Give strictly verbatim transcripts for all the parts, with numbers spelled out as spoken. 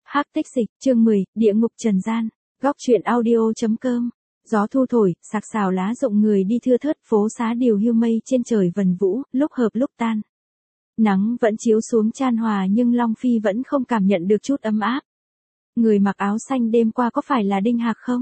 Hắc tích dịch, chương mười, địa ngục trần gian. Góc truyện audio.com. Gió thu thổi, sạc sào lá rụng người đi thưa thớt, phố xá điều hiu mây trên trời vần vũ, lúc hợp lúc tan. Nắng vẫn chiếu xuống chan hòa nhưng Long Phi vẫn không cảm nhận được chút ấm áp. Người mặc áo xanh đêm qua có phải là Đinh Hạc không?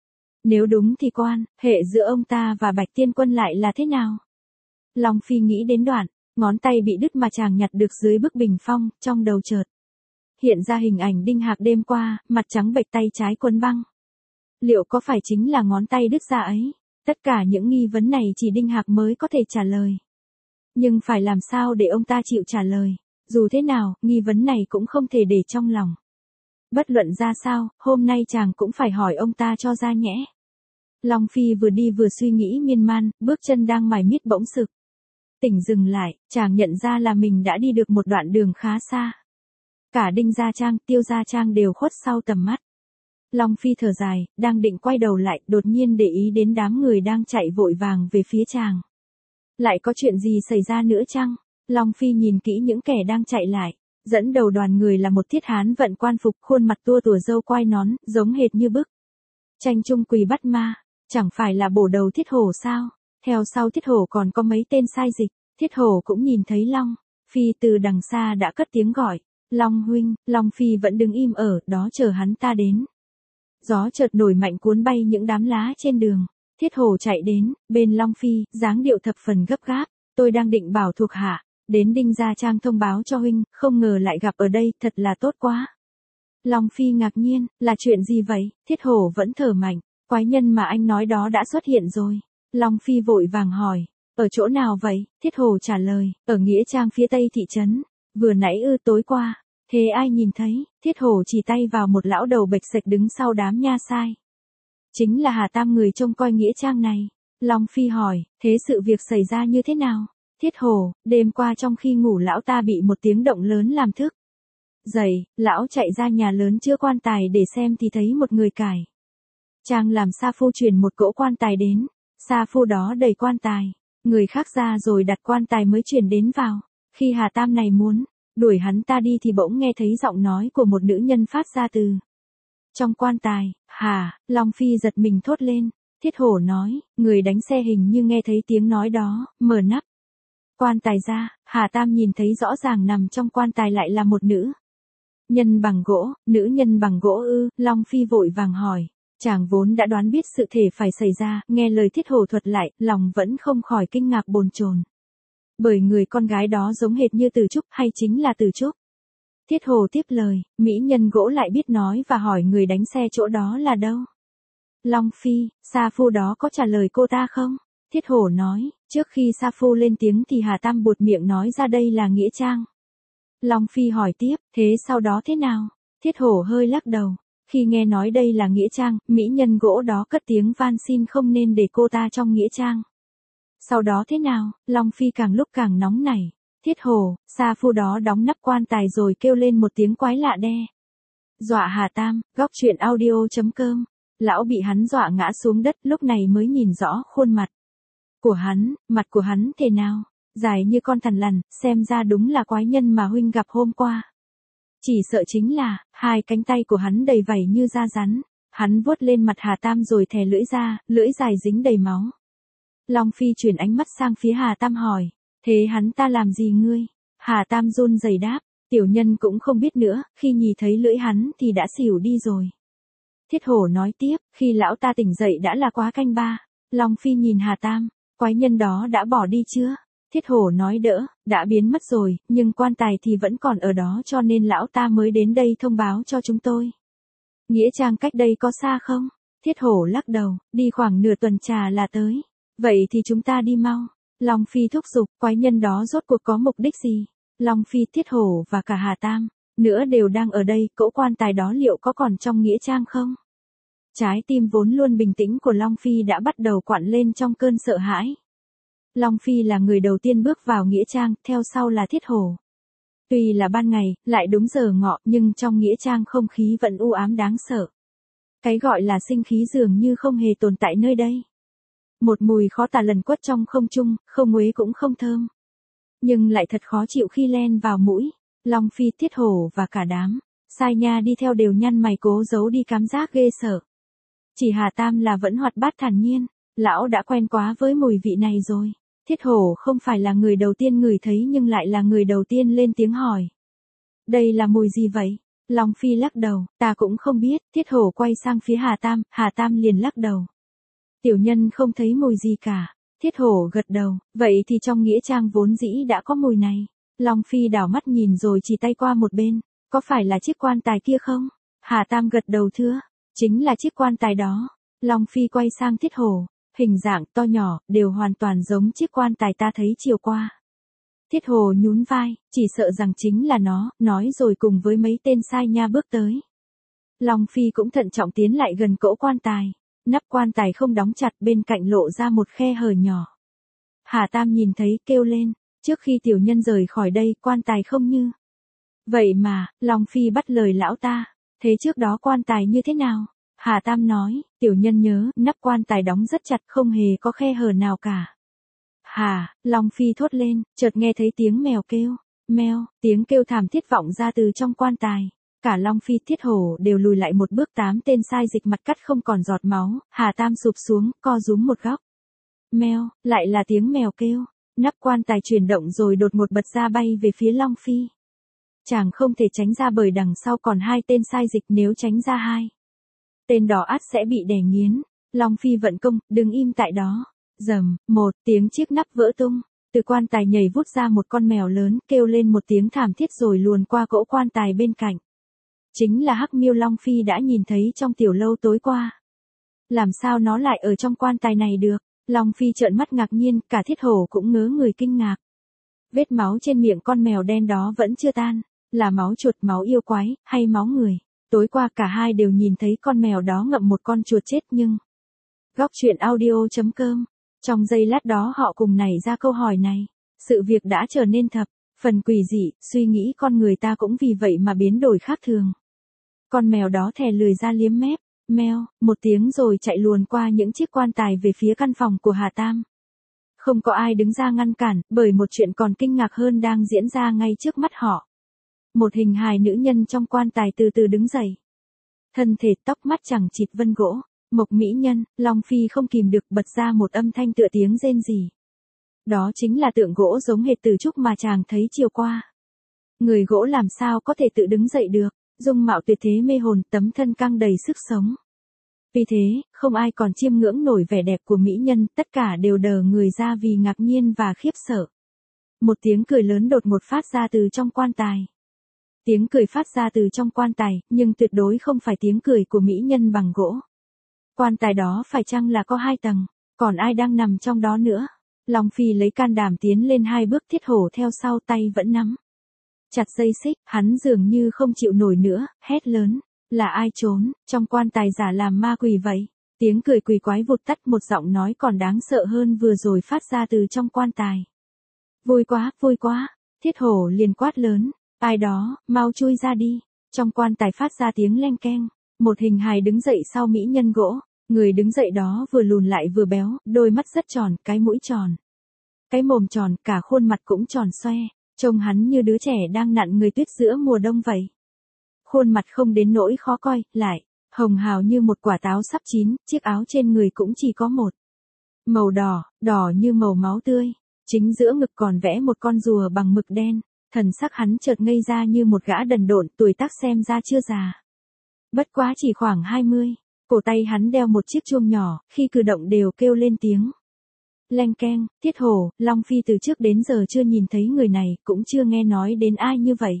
Nếu đúng thì quan hệ giữa ông ta và Bạch Tiên Quân lại là thế nào? Long Phi nghĩ đến đoạn, ngón tay bị đứt mà chàng nhặt được dưới bức bình phong, trong đầu chợt hiện ra hình ảnh Đinh Hạc đêm qua, mặt trắng bệch tay trái quấn băng. Liệu có phải chính là ngón tay đứt ra ấy? Tất cả những nghi vấn này chỉ Đinh Hạc mới có thể trả lời. Nhưng phải làm sao để ông ta chịu trả lời? Dù thế nào, nghi vấn này cũng không thể để trong lòng. Bất luận ra sao, hôm nay chàng cũng phải hỏi ông ta cho ra nhẽ. Long Phi vừa đi vừa suy nghĩ miên man, bước chân đang mải miết bỗng sực tỉnh dừng lại, chàng nhận ra là mình đã đi được một đoạn đường khá xa. Cả Đinh Gia Trang, Tiêu Gia Trang đều khuất sau tầm mắt. Long Phi thở dài, đang định quay đầu lại, đột nhiên để ý đến đám người đang chạy vội vàng về phía chàng. Lại có chuyện gì xảy ra nữa chăng? Long Phi nhìn kỹ những kẻ đang chạy lại. Dẫn đầu đoàn người là một thiết hán vận quan phục, khuôn mặt tua tủa râu quai nón, giống hệt như bức tranh Trung Quỳ Bắt Ma. Chẳng phải là bổ đầu Thiết Hổ sao? Theo sau Thiết Hổ còn có mấy tên sai dịch. Thiết Hổ cũng nhìn thấy Long Phi từ đằng xa đã cất tiếng gọi. Long huynh. Long Phi vẫn đứng im ở đó chờ hắn ta đến. Gió chợt nổi mạnh cuốn bay những đám lá trên đường. Thiết Hổ chạy đến, bên Long Phi, dáng điệu thập phần gấp gáp. Tôi đang định bảo thuộc hạ đến Đinh Gia Trang thông báo cho huynh, không ngờ lại gặp ở đây, thật là tốt quá. Long Phi ngạc nhiên, là chuyện gì vậy? Thiết Hổ vẫn thở mạnh, quái nhân mà anh nói đó đã xuất hiện rồi. Long Phi vội vàng hỏi, ở chỗ nào vậy? Thiết Hổ trả lời, ở nghĩa trang phía tây thị trấn. Vừa nãy ư? Tối qua. Thế ai nhìn thấy? Thiết Hổ chỉ tay vào một lão đầu bệch sạch đứng sau đám nha sai. Chính là Hà Tam, người trông coi nghĩa trang này. Long Phi hỏi, thế sự việc xảy ra như thế nào? Thiết Hổ, đêm qua trong khi ngủ lão ta bị một tiếng động lớn làm thức dậy, lão chạy ra nhà lớn chứa quan tài để xem thì thấy một người cải trang làm sa phu chuyển một cỗ quan tài đến. Sa phu đó đầy quan tài, người khác ra rồi đặt quan tài mới chuyển đến vào. Khi Hà Tam này muốn đuổi hắn ta đi thì bỗng nghe thấy giọng nói của một nữ nhân phát ra từ trong quan tài. Hà, Long Phi giật mình thốt lên. Thiết Hổ nói, người đánh xe hình như nghe thấy tiếng nói đó, mở nắp quan tài ra, Hà Tam nhìn thấy rõ ràng nằm trong quan tài lại là một nữ nhân bằng gỗ. Nữ nhân bằng gỗ ư? Long Phi vội vàng hỏi. Chàng vốn đã đoán biết sự thể phải xảy ra, nghe lời Thiết Hổ thuật lại, lòng vẫn không khỏi kinh ngạc bồn chồn. Bởi người con gái đó giống hệt như Từ Trúc, hay chính là Từ Trúc? Thiết Hổ tiếp lời, mỹ nhân gỗ lại biết nói và hỏi người đánh xe chỗ đó là đâu. Long Phi, sa phu đó có trả lời cô ta không? Thiết Hổ nói, trước khi sa phu lên tiếng thì Hà Tam buột miệng nói ra đây là nghĩa trang. Long Phi hỏi tiếp, thế sau đó thế nào? Thiết Hổ hơi lắc đầu. Khi nghe nói đây là nghĩa trang, mỹ nhân gỗ đó cất tiếng van xin không nên để cô ta trong nghĩa trang. Sau đó thế nào? Long Phi càng lúc càng nóng nảy. Thiết Hổ, sa phu đó đóng nắp quan tài rồi kêu lên một tiếng quái lạ đe dọa Hà Tam. Góc truyện audio.com. Lão bị hắn dọa ngã xuống đất, lúc này mới nhìn rõ khuôn mặt của hắn. Mặt của hắn thế nào? Dài như con thằn lằn, xem ra đúng là quái nhân mà huynh gặp hôm qua. Chỉ sợ chính là, hai cánh tay của hắn đầy vảy như da rắn. Hắn vuốt lên mặt Hà Tam rồi thè lưỡi ra, lưỡi dài dính đầy máu. Long Phi chuyển ánh mắt sang phía Hà Tam hỏi, thế hắn ta làm gì ngươi? Hà Tam run rẩy đáp, tiểu nhân cũng không biết nữa, khi nhìn thấy lưỡi hắn thì đã xỉu đi rồi. Thiết Hổ nói tiếp, khi lão ta tỉnh dậy đã là quá canh ba. Long Phi nhìn Hà Tam, quái nhân đó đã bỏ đi chưa? Thiết Hổ nói đỡ, đã biến mất rồi, nhưng quan tài thì vẫn còn ở đó cho nên lão ta mới đến đây thông báo cho chúng tôi. Nghĩa trang cách đây có xa không? Thiết Hổ lắc đầu, đi khoảng nửa tuần trà là tới. Vậy thì chúng ta đi mau. Long Phi thúc giục, quái nhân đó rốt cuộc có mục đích gì? Long Phi, Thiết Hổ và cả Hà Tam nữa đều đang ở đây, cỗ quan tài đó liệu có còn trong nghĩa trang không? Trái tim vốn luôn bình tĩnh của Long Phi đã bắt đầu quặn lên trong cơn sợ hãi. Long Phi là người đầu tiên bước vào nghĩa trang, theo sau là Thiết Hổ. Tuy là ban ngày, lại đúng giờ ngọ, nhưng trong nghĩa trang không khí vẫn u ám đáng sợ. Cái gọi là sinh khí dường như không hề tồn tại nơi đây. Một mùi khó tả lần quất trong không trung, không uế cũng không thơm. Nhưng lại thật khó chịu khi len vào mũi. Long Phi, Thiết Hổ và cả đám Sai Nha đi theo đều nhăn mày cố giấu đi cảm giác ghê sợ. Chỉ Hà Tam là vẫn hoạt bát thản nhiên, lão đã quen quá với mùi vị này rồi. Thiết Hổ không phải là người đầu tiên ngửi thấy nhưng lại là người đầu tiên lên tiếng hỏi. Đây là mùi gì vậy? Long Phi lắc đầu, ta cũng không biết. Thiết Hổ quay sang phía Hà Tam, Hà Tam liền lắc đầu. Tiểu nhân không thấy mùi gì cả. Thiết Hổ gật đầu, vậy thì trong nghĩa trang vốn dĩ đã có mùi này. Long Phi đảo mắt nhìn rồi chỉ tay qua một bên, có phải là chiếc quan tài kia không? Hà Tam gật đầu thưa, chính là chiếc quan tài đó. Long Phi quay sang Thiết Hổ, hình dạng to nhỏ, đều hoàn toàn giống chiếc quan tài ta thấy chiều qua. Thiết Hổ nhún vai, chỉ sợ rằng chính là nó, nói rồi cùng với mấy tên sai nha bước tới. Long Phi cũng thận trọng tiến lại gần cỗ quan tài. Nắp quan tài không đóng chặt, bên cạnh lộ ra một khe hở nhỏ. Hà Tam nhìn thấy kêu lên, trước khi tiểu nhân rời khỏi đây quan tài không như. Vậy mà, Long Phi bắt lời lão ta, thế trước đó quan tài như thế nào? Hà Tam nói, tiểu nhân nhớ, nắp quan tài đóng rất chặt không hề có khe hở nào cả. Hà, Long Phi thốt lên, chợt nghe thấy tiếng mèo kêu, meo, tiếng kêu thảm thiết vọng ra từ trong quan tài. Cả Long Phi Thiết Hổ đều lùi lại một bước, tám tên sai dịch mặt cắt không còn giọt máu, Hà Tam sụp xuống, co rúm một góc. Meo, lại là tiếng mèo kêu, nắp quan tài chuyển động rồi đột ngột bật ra bay về phía Long Phi. Chàng không thể tránh ra bởi đằng sau còn hai tên sai dịch, nếu tránh ra hai tên đó ắt sẽ bị đè nghiến. Long Phi vận công, đứng im tại đó. Rầm, một tiếng chiếc nắp vỡ tung, từ quan tài nhảy vút ra một con mèo lớn, kêu lên một tiếng thảm thiết rồi luồn qua cỗ quan tài bên cạnh. Chính là Hắc Miêu Long Phi đã nhìn thấy trong tiểu lâu tối qua. Làm sao nó lại ở trong quan tài này được? Long Phi trợn mắt ngạc nhiên, cả Thiết Hổ cũng ngớ người kinh ngạc. Vết máu trên miệng con mèo đen đó vẫn chưa tan, là máu chuột, máu yêu quái, hay máu người? Tối qua cả hai đều nhìn thấy con mèo đó ngậm một con chuột chết nhưng... Góc truyện audio chấm com. Trong giây lát đó họ cùng nảy ra câu hỏi này. Sự việc đã trở nên thập phần quỷ dị, suy nghĩ con người ta cũng vì vậy mà biến đổi khác thường. Con mèo đó thè lười ra liếm mép, meo, một tiếng rồi chạy luồn qua những chiếc quan tài về phía căn phòng của Hà Tam. Không có ai đứng ra ngăn cản, bởi một chuyện còn kinh ngạc hơn đang diễn ra ngay trước mắt họ. Một hình hài nữ nhân trong quan tài từ từ đứng dậy. Thân thể tóc mắt chẳng chịt vân gỗ, mộc mỹ nhân. Long Phi không kìm được bật ra một âm thanh tựa tiếng rên rỉ. Đó chính là tượng gỗ giống hệt Từ Trúc mà chàng thấy chiều qua. Người gỗ làm sao có thể tự đứng dậy được, dung mạo tuyệt thế mê hồn, tấm thân căng đầy sức sống. Vì thế, không ai còn chiêm ngưỡng nổi vẻ đẹp của mỹ nhân, tất cả đều đờ người ra vì ngạc nhiên và khiếp sợ. Một tiếng cười lớn đột ngột phát ra từ trong quan tài. Tiếng cười phát ra từ trong quan tài, nhưng tuyệt đối không phải tiếng cười của mỹ nhân bằng gỗ. Quan tài đó phải chăng là có hai tầng, còn ai đang nằm trong đó nữa? Long Phi lấy can đảm tiến lên hai bước, Thiết Hổ theo sau, tay vẫn nắm chặt dây xích, hắn dường như không chịu nổi nữa, hét lớn, là ai trốn trong quan tài giả làm ma quỷ vậy? Tiếng cười quỷ quái vụt tắt, một giọng nói còn đáng sợ hơn vừa rồi phát ra từ trong quan tài. Vui quá, vui quá, Thiết Hổ liền quát lớn, ai đó, mau chui ra đi. Trong quan tài phát ra tiếng leng keng, một hình hài đứng dậy sau mỹ nhân gỗ. Người đứng dậy đó vừa lùn lại vừa béo, đôi mắt rất tròn, cái mũi tròn, cái mồm tròn, cả khuôn mặt cũng tròn xoe, trông hắn như đứa trẻ đang nặn người tuyết giữa mùa đông vậy. Khuôn mặt không đến nỗi khó coi, lại hồng hào như một quả táo sắp chín, chiếc áo trên người cũng chỉ có một màu đỏ, đỏ như màu máu tươi, chính giữa ngực còn vẽ một con rùa bằng mực đen. Thần sắc hắn chợt ngây ra như một gã đần độn, tuổi tác xem ra chưa già, bất quá chỉ khoảng hai mươi. Cổ tay hắn đeo một chiếc chuông nhỏ, khi cử động đều kêu lên tiếng leng keng. Thiết Hổ, Long Phi từ trước đến giờ chưa nhìn thấy người này, cũng chưa nghe nói đến ai như vậy.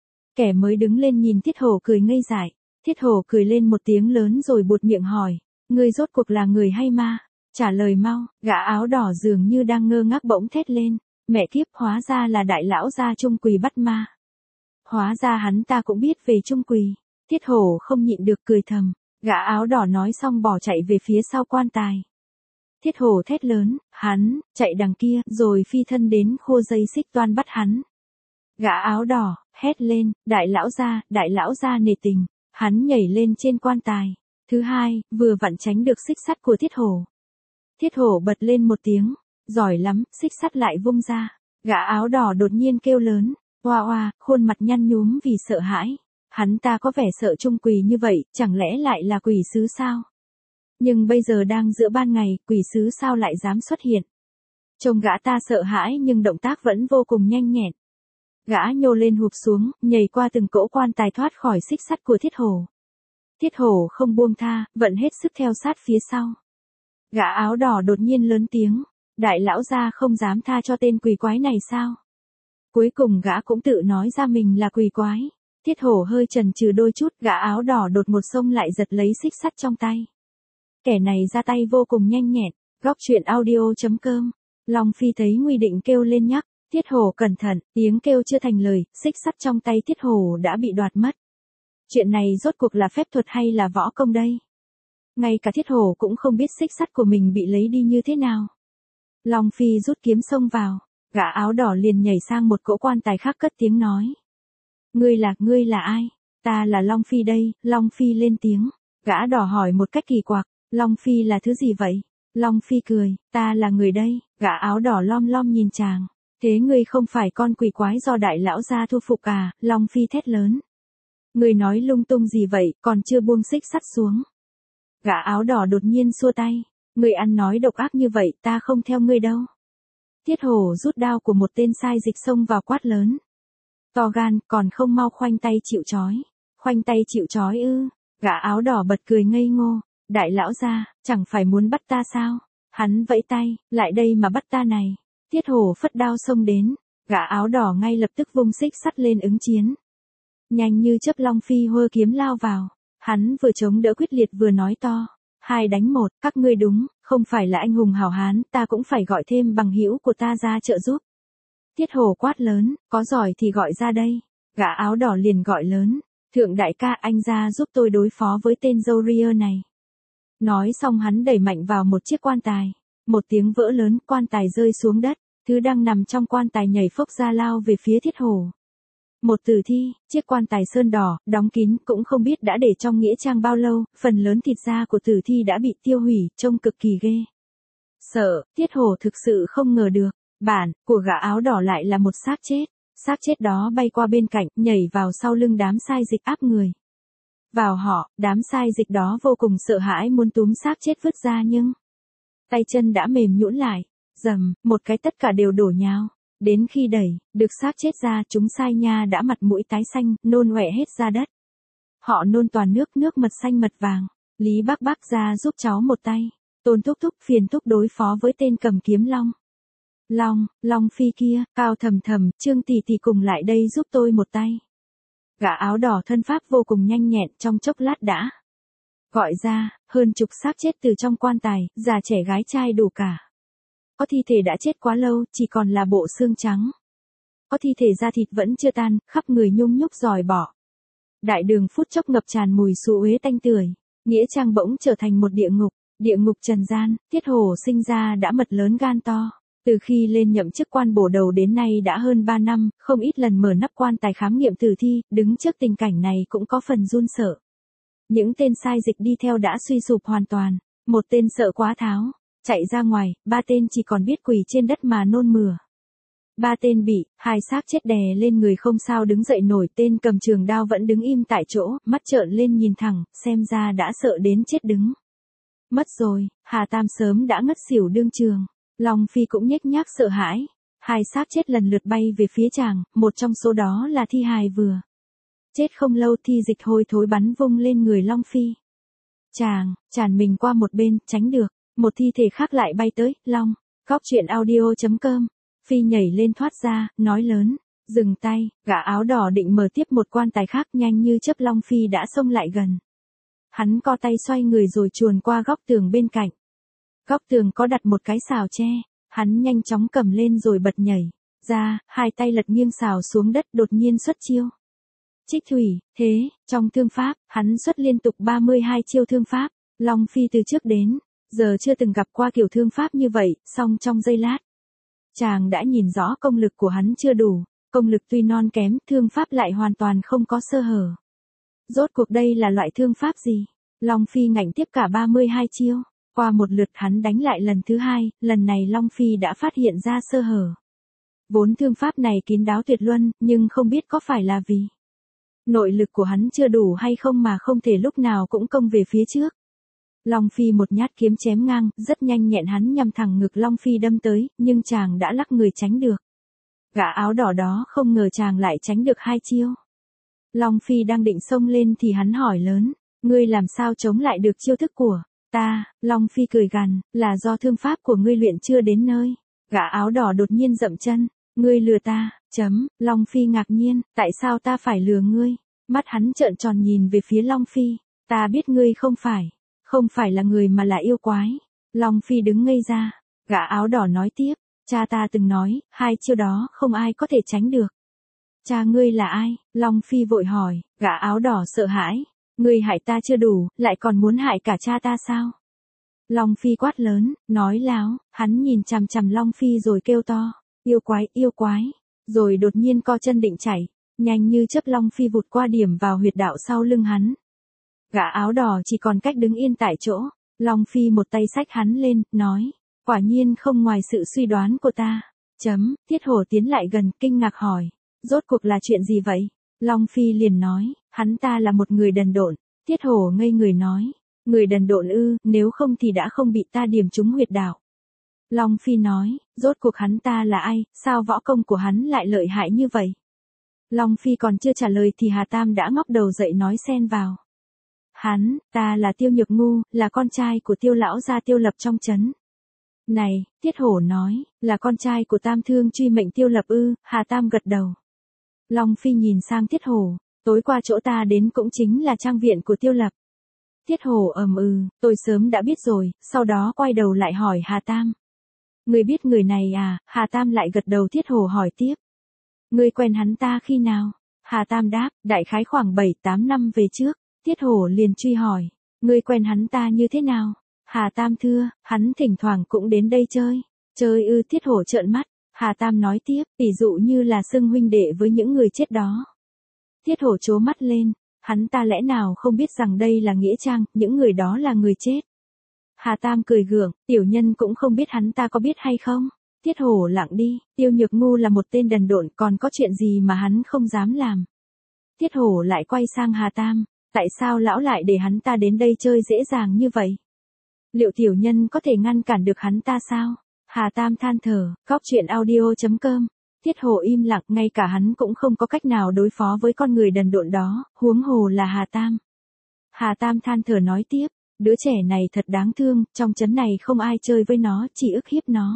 Kẻ mới đứng lên nhìn Thiết Hổ cười ngây dại. Thiết Hổ cười lên một tiếng lớn rồi buột miệng hỏi, ngươi rốt cuộc là người hay ma? Trả lời mau. Gã áo đỏ dường như đang ngơ ngác bỗng thét lên, mẹ kiếp, hóa ra là đại lão gia Trung Quỳ bắt ma. Hóa ra hắn ta cũng biết về Trung Quỳ. Thiết Hổ không nhịn được cười thầm. Gã áo đỏ nói xong bỏ chạy về phía sau quan tài. Thiết Hổ thét lớn, hắn, chạy đằng kia, rồi phi thân đến khua dây xích toan bắt hắn. Gã áo đỏ, hét lên, đại lão gia, đại lão gia nể tình. Hắn nhảy lên trên quan tài. Thứ hai, vừa vặn tránh được xích sắt của Thiết Hổ. Thiết Hổ bật lên một tiếng, giỏi lắm, xích sắt lại vung ra. Gã áo đỏ đột nhiên kêu lớn, oa oa, khuôn mặt nhăn nhúm vì sợ hãi. Hắn ta có vẻ sợ chung quỷ như vậy, chẳng lẽ lại là quỷ sứ sao? Nhưng bây giờ đang giữa ban ngày, quỷ sứ sao lại dám xuất hiện? Trông gã ta sợ hãi nhưng động tác vẫn vô cùng nhanh nhẹn. Gã nhô lên hụp xuống, nhảy qua từng cỗ quan tài thoát khỏi xích sắt của Thiết Hổ. Thiết Hổ không buông tha, vận hết sức theo sát phía sau. Gã áo đỏ đột nhiên lớn tiếng, đại lão gia không dám tha cho tên quỷ quái này sao? Cuối cùng gã cũng tự nói ra mình là quỷ quái. Thiết Hổ hơi chần chừ đôi chút, gã áo đỏ đột một xông lại giật lấy xích sắt trong tay. Kẻ này ra tay vô cùng nhanh nhẹn. Góc truyện audio chấm com. Long Phi thấy nguy định kêu lên nhắc, Thiết Hổ cẩn thận, tiếng kêu chưa thành lời, xích sắt trong tay Thiết Hổ đã bị đoạt mất. Chuyện này rốt cuộc là phép thuật hay là võ công đây? Ngay cả Thiết Hổ cũng không biết xích sắt của mình bị lấy đi như thế nào. Long Phi rút kiếm xông vào, gã áo đỏ liền nhảy sang một cỗ quan tài khác cất tiếng nói. Ngươi là, ngươi là ai? Ta là Long Phi đây. Long Phi lên tiếng. Gã đỏ hỏi một cách kỳ quặc, Long Phi là thứ gì vậy? Long Phi cười, ta là người đây. Gã áo đỏ lom lom nhìn chàng. Thế ngươi không phải con quỷ quái do đại lão gia thu phục à? Long Phi thét lớn. Ngươi nói lung tung gì vậy, còn chưa buông xích sắt xuống. Gã áo đỏ đột nhiên xua tay. Ngươi ăn nói độc ác như vậy, ta không theo ngươi đâu. Thiết Hổ rút đao của một tên sai dịch xông vào quát lớn. To gan, còn không mau khoanh tay chịu trói. Khoanh tay chịu trói ư? Gã áo đỏ bật cười ngây ngô. Đại lão gia, chẳng phải muốn bắt ta sao? Hắn vẫy tay, lại đây mà bắt ta này. Thiết Hổ phất đao xông đến. Gã áo đỏ ngay lập tức vung xích sắt lên ứng chiến. Nhanh như chớp Long Phi hơ kiếm lao vào. Hắn vừa chống đỡ quyết liệt vừa nói to. Hai đánh một, các ngươi đúng, không phải là anh hùng hảo hán, ta cũng phải gọi thêm bằng hữu của ta ra trợ giúp. Thiết Hổ quát lớn, có giỏi thì gọi ra đây. Gã áo đỏ liền gọi lớn, thượng đại ca anh ra giúp tôi đối phó với tên Zoria này. Nói xong hắn đẩy mạnh vào một chiếc quan tài. Một tiếng vỡ lớn, quan tài rơi xuống đất, thứ đang nằm trong quan tài nhảy phốc ra lao về phía Thiết Hổ. Một tử thi, chiếc quan tài sơn đỏ, đóng kín, cũng không biết đã để trong nghĩa trang bao lâu, phần lớn thịt da của tử thi đã bị tiêu hủy, trông cực kỳ ghê. Sợ, Thiết Hổ thực sự không ngờ được, bản của gã áo đỏ lại là một xác chết. Xác chết đó bay qua bên cạnh, nhảy vào sau lưng đám sai dịch áp người. Vào họ, đám sai dịch đó vô cùng sợ hãi muốn túm xác chết vứt ra nhưng tay chân đã mềm nhũn lại, dầm, một cái tất cả đều đổ nhào. Đến khi đẩy, được xác chết ra, chúng sai nha đã mặt mũi tái xanh, nôn ọe hết ra đất. Họ nôn toàn nước, nước mật xanh mật vàng. Lý Bác Bác ra giúp cháu một tay. Tôn Thúc Thúc phiền thúc đối phó với tên cầm kiếm Long. Long, Long Phi kia, Cao Thầm Thầm, Trương Tỷ Tỷ cùng lại đây giúp tôi một tay. Gã áo đỏ thân pháp vô cùng nhanh nhẹn, trong chốc lát đã gọi ra, hơn chục xác chết từ trong quan tài, già trẻ gái trai đủ cả. Có thi thể đã chết quá lâu, chỉ còn là bộ xương trắng. Có thi thể da thịt vẫn chưa tan, khắp người nhung nhúc giòi bỏ. Đại đường phút chốc ngập tràn mùi xú uế tanh tưởi. Nghĩa trang bỗng trở thành một địa ngục, địa ngục trần gian. Thiết Hổ sinh ra đã mật lớn gan to. Từ khi lên nhậm chức quan bổ đầu đến nay đã hơn ba năm, không ít lần mở nắp quan tài khám nghiệm tử thi, đứng trước tình cảnh này cũng có phần run sợ. Những tên sai dịch đi theo đã suy sụp hoàn toàn. Một tên sợ quá tháo, chạy ra ngoài, ba tên chỉ còn biết quỳ trên đất mà nôn mửa. Ba tên bị, hai xác chết đè lên người không sao đứng dậy nổi, tên cầm trường đao vẫn đứng im tại chỗ, mắt trợn lên nhìn thẳng, xem ra đã sợ đến chết đứng. Mất rồi, Hà Tam sớm đã ngất xỉu đương trường. Long Phi cũng nhếch nhác sợ hãi. Hai xác chết lần lượt bay về phía chàng, một trong số đó là thi hài vừa chết không lâu, thi dịch hôi thối bắn vung lên người Long Phi. Chàng, tràn mình qua một bên, tránh được. Một thi thể khác lại bay tới, Long. Góc truyện audio chấm com. Phi nhảy lên thoát ra, nói lớn. Dừng tay, gã áo đỏ định mở tiếp một quan tài khác, nhanh như chớp Long Phi đã xông lại gần. Hắn co tay xoay người rồi chuồn qua góc tường bên cạnh. Góc tường có đặt một cái xào tre. Hắn nhanh chóng cầm lên rồi bật nhảy ra, hai tay lật nghiêng xào xuống đất, đột nhiên xuất chiêu. Trích thủy, thế, trong thương pháp, hắn xuất liên tục ba mươi hai chiêu thương pháp. Long Phi từ trước đến giờ chưa từng gặp qua kiểu thương pháp như vậy, song trong giây lát, chàng đã nhìn rõ công lực của hắn chưa đủ, công lực tuy non kém, thương pháp lại hoàn toàn không có sơ hở. Rốt cuộc đây là loại thương pháp gì? Long Phi ngạnh tiếp cả ba mươi hai chiêu, qua một lượt hắn đánh lại lần thứ hai, lần này Long Phi đã phát hiện ra sơ hở. Vốn thương pháp này kín đáo tuyệt luân, nhưng không biết có phải là vì Nội lực của hắn chưa đủ hay không mà không thể lúc nào cũng công về phía trước. Long Phi một nhát kiếm chém ngang, rất nhanh nhẹn hắn nhằm thẳng ngực Long Phi đâm tới, nhưng chàng đã lắc người tránh được. Gã áo đỏ đó không ngờ chàng lại tránh được hai chiêu. Long Phi đang định xông lên thì hắn hỏi lớn, ngươi làm sao chống lại được chiêu thức của ta? Long Phi cười gằn, là do thương pháp của ngươi luyện chưa đến nơi. Gã áo đỏ đột nhiên dậm chân, ngươi lừa ta, chấm. Long Phi ngạc nhiên, tại sao ta phải lừa ngươi? Mắt hắn trợn tròn nhìn về phía Long Phi, ta biết ngươi không phải, không phải là người mà là yêu quái. Long Phi đứng ngây ra, gã áo đỏ nói tiếp, cha ta từng nói, hai chiêu đó không ai có thể tránh được. Cha ngươi là ai? Long Phi vội hỏi, gã áo đỏ sợ hãi, ngươi hại ta chưa đủ, lại còn muốn hại cả cha ta sao? Long Phi quát lớn, nói láo, hắn nhìn chằm chằm Long Phi rồi kêu to, yêu quái, yêu quái, rồi đột nhiên co chân định chạy, nhanh như chớp Long Phi vụt qua điểm vào huyệt đạo sau lưng hắn. Gã áo đỏ chỉ còn cách đứng yên tại chỗ, Long Phi một tay xách hắn lên, nói, quả nhiên không ngoài sự suy đoán của ta. Chấm, Tiết Hổ tiến lại gần, kinh ngạc hỏi, rốt cuộc là chuyện gì vậy? Long Phi liền nói, hắn ta là một người đần độn. Tiết Hổ ngây người nói, người đần độn ư, nếu không thì đã không bị ta điểm trúng huyệt đạo. Long Phi nói, rốt cuộc hắn ta là ai, sao võ công của hắn lại lợi hại như vậy? Long Phi còn chưa trả lời thì Hà Tam đã ngóc đầu dậy nói xen vào. Hắn, ta là Tiêu Nhược Ngu, là con trai của Tiêu lão gia Tiêu Lập trong trấn. Này, Tiết Hổ nói, là con trai của Tam Thương truy mệnh Tiêu Lập ư? Hà Tam gật đầu. Long Phi nhìn sang Tiết Hổ, tối qua chỗ ta đến cũng chính là trang viện của Tiêu Lập. Tiết Hổ ầm ừ, tôi sớm đã biết rồi, sau đó quay đầu lại hỏi Hà Tam. Người biết người này à? Hà Tam lại gật đầu. Tiết Hổ hỏi tiếp. Ngươi quen hắn ta khi nào? Hà Tam đáp, đại khái khoảng bảy tám năm về trước. Tiết Hổ liền truy hỏi, ngươi quen hắn ta như thế nào? Hà Tam thưa, hắn thỉnh thoảng cũng đến đây chơi. Chơi ư? Tiết Hổ trợn mắt. Hà Tam nói tiếp, tỷ dụ như là xưng huynh đệ với những người chết đó. Tiết Hổ trố mắt lên, hắn ta lẽ nào không biết rằng đây là nghĩa trang, những người đó là người chết. Hà Tam cười gượng, tiểu nhân cũng không biết hắn ta có biết hay không. Tiết Hổ lặng đi, Tiêu Nhược Ngu là một tên đần độn, còn có chuyện gì mà hắn không dám làm. Tiết Hổ lại quay sang Hà Tam, tại sao lão lại để hắn ta đến đây chơi dễ dàng như vậy? Liệu tiểu nhân có thể ngăn cản được hắn ta sao? Hà Tam than thở, góc truyện audio chấm com. Tiết Hổ im lặng, ngay cả hắn cũng không có cách nào đối phó với con người đần độn đó, huống hồ là Hà Tam. Hà Tam than thở nói tiếp, đứa trẻ này thật đáng thương, trong trấn này không ai chơi với nó, chỉ ức hiếp nó.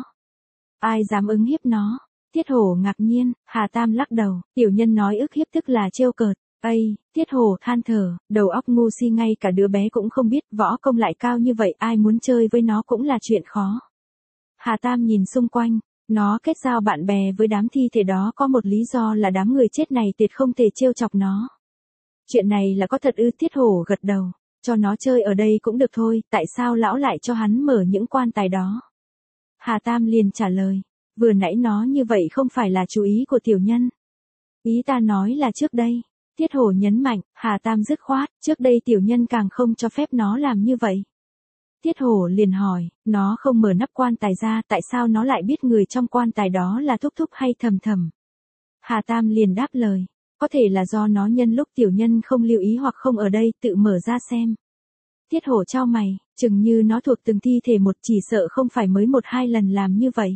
Ai dám ứng hiếp nó? Tiết Hổ ngạc nhiên, Hà Tam lắc đầu, tiểu nhân nói ức hiếp tức là trêu cợt. Ây, Tiết Hổ than thở, đầu óc ngu si, ngay cả đứa bé cũng không biết, võ công lại cao như vậy, ai muốn chơi với nó cũng là chuyện khó. Hà Tam nhìn xung quanh, nó kết giao bạn bè với đám thi thể đó có một lý do là đám người chết này tuyệt không thể trêu chọc nó. Chuyện này là có thật ư? Tiết Hổ gật đầu, cho nó chơi ở đây cũng được thôi, tại sao lão lại cho hắn mở những quan tài đó? Hà Tam liền trả lời, vừa nãy nó như vậy không phải là chú ý của tiểu nhân. Ý ta nói là trước đây. Tiết Hổ nhấn mạnh, Hà Tam dứt khoát, trước đây tiểu nhân càng không cho phép nó làm như vậy. Tiết Hổ liền hỏi, nó không mở nắp quan tài ra, tại sao nó lại biết người trong quan tài đó là Thúc Thúc hay Thầm Thầm? Hà Tam liền đáp lời, có thể là do nó nhân lúc tiểu nhân không lưu ý hoặc không ở đây tự mở ra xem. Tiết Hổ chau mày, chừng như nó thuộc từng thi thể một, chỉ sợ không phải mới một hai lần làm như vậy.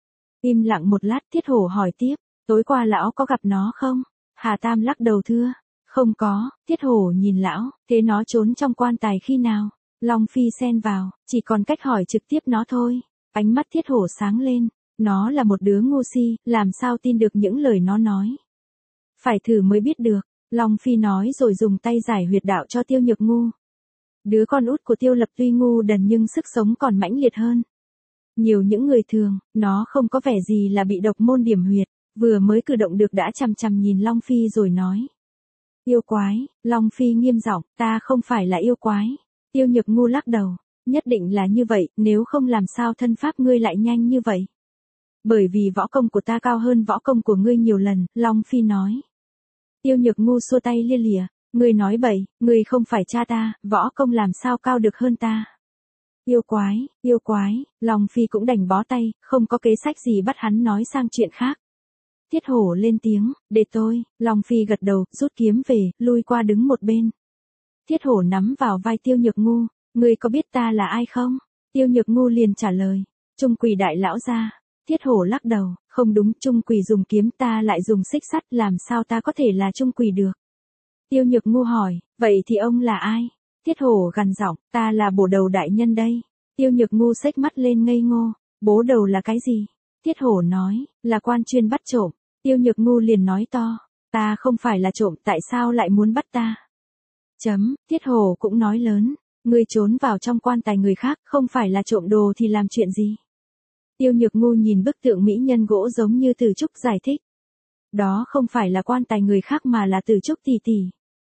Im lặng một lát, Tiết Hổ hỏi tiếp, tối qua lão có gặp nó không? Hà Tam lắc đầu thưa, không có. Tiết Hổ nhìn lão, thế nó trốn trong quan tài khi nào? Long Phi xen vào, chỉ còn cách hỏi trực tiếp nó thôi. Ánh mắt Tiết Hổ sáng lên, nó là một đứa ngu si, làm sao tin được những lời nó nói. Phải thử mới biết được, Long Phi nói rồi dùng tay giải huyệt đạo cho Tiêu Nhược Ngu. Đứa con út của Tiêu Lập tuy ngu đần nhưng sức sống còn mãnh liệt hơn nhiều những người thường, nó không có vẻ gì là bị độc môn điểm huyệt, vừa mới cử động được đã chằm chằm nhìn Long Phi rồi nói. Yêu quái. Long Phi nghiêm giọng, ta không phải là yêu quái. Tiêu Nhược Ngu lắc đầu, nhất định là như vậy, nếu không làm sao thân pháp ngươi lại nhanh như vậy. Bởi vì võ công của ta cao hơn võ công của ngươi nhiều lần, Long Phi nói. Tiêu Nhược Ngu xua tay lia lịa, ngươi nói bậy, ngươi không phải cha ta, võ công làm sao cao được hơn ta. Yêu quái, yêu quái, Long Phi cũng đành bó tay, không có kế sách gì bắt hắn nói sang chuyện khác. Thiết Hổ lên tiếng, để tôi, Long Phi gật đầu, rút kiếm về, lui qua đứng một bên. Thiết Hổ nắm vào vai Tiêu Nhược Ngu, ngươi có biết ta là ai không? Tiêu Nhược Ngu liền trả lời, Trung Quỷ đại lão gia. Thiết Hổ lắc đầu, không đúng, Trung Quỷ dùng kiếm, ta lại dùng xích sắt, làm sao ta có thể là Trung Quỷ được? Tiêu Nhược Ngu hỏi, vậy thì ông là ai? Thiết Hổ gằn giọng, ta là bổ đầu đại nhân đây. Tiêu Nhược Ngu xếch mắt lên ngây ngô, bố đầu là cái gì? Thiết Hổ nói, là quan chuyên bắt trộm. Tiêu Nhược Ngu liền nói to, ta không phải là trộm, tại sao lại muốn bắt ta? Chấm, Thiết Hổ cũng nói lớn, ngươi trốn vào trong quan tài người khác, không phải là trộm đồ thì làm chuyện gì? Tiêu Nhược Ngu nhìn bức tượng mỹ nhân gỗ giống như Từ Trúc giải thích. Đó không phải là quan tài người khác mà là Từ Trúc tỷ tỷ.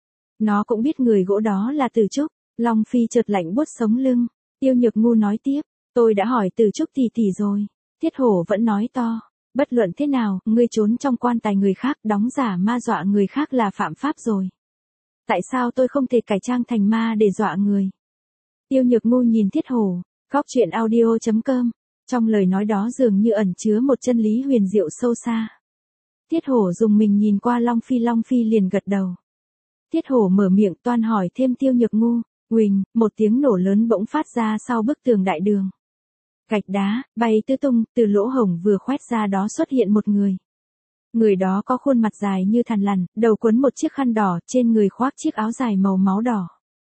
Nó cũng biết người gỗ đó là Từ Trúc. Long Phi chợt lạnh buốt sống lưng. Tiêu Nhược Ngu nói tiếp, tôi đã hỏi Từ Trúc tỷ tỷ rồi. Thiết Hổ vẫn nói to, bất luận thế nào, ngươi trốn trong quan tài người khác, đóng giả ma dọa người khác là phạm pháp rồi. Tại sao tôi không thể cải trang thành ma để dọa người? Tiêu Nhược Ngu nhìn Thiết Hổ, góc truyện audio chấm com. Trong lời nói đó dường như ẩn chứa một chân lý huyền diệu sâu xa. Thiết Hổ dùng mình nhìn qua Long Phi, Long Phi liền gật đầu. Thiết Hổ mở miệng toan hỏi thêm Tiêu Nhược Ngu, huỳnh, một tiếng nổ lớn bỗng phát ra sau bức tường đại đường. Gạch đá, bay tứ tung, từ lỗ hổng vừa khoét ra đó xuất hiện một người. Người đó có khuôn mặt dài như thằn lằn, đầu quấn một chiếc khăn đỏ, trên người khoác chiếc áo dài màu máu đỏ.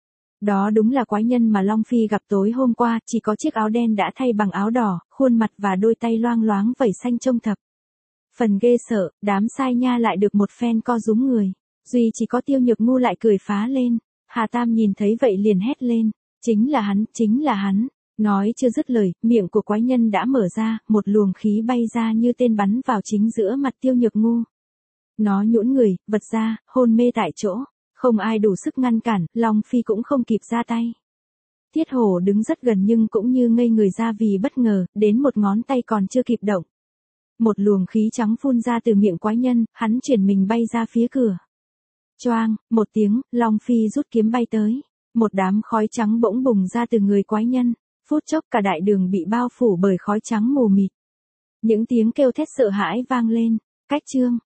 Đó đúng là quái nhân mà Long Phi gặp tối hôm qua, chỉ có chiếc áo đen đã thay bằng áo đỏ, khuôn mặt và đôi tay loang loáng vẩy xanh trông thập. Phần ghê sợ, đám sai nha lại được một phen co rúm người. Duy chỉ có Tiêu Nhược Ngu lại cười phá lên. Hà Tam nhìn thấy vậy liền hét lên. Chính là hắn, chính là hắn. Nói chưa dứt lời, miệng của quái nhân đã mở ra, một luồng khí bay ra như tên bắn vào chính giữa mặt Tiêu Nhược Ngu. Nó nhũn người, vật ra, hôn mê tại chỗ. Không ai đủ sức ngăn cản, Long Phi cũng không kịp ra tay. Thiết Hổ đứng rất gần nhưng cũng như ngây người ra vì bất ngờ, đến một ngón tay còn chưa kịp động. Một luồng khí trắng phun ra từ miệng quái nhân, hắn chuyển mình bay ra phía cửa. Choang, một tiếng, Long Phi rút kiếm bay tới. Một đám khói trắng bỗng bùng ra từ người quái nhân. Phút chốc cả đại đường bị bao phủ bởi khói trắng mù mịt. Những tiếng kêu thét sợ hãi vang lên. Cách chương.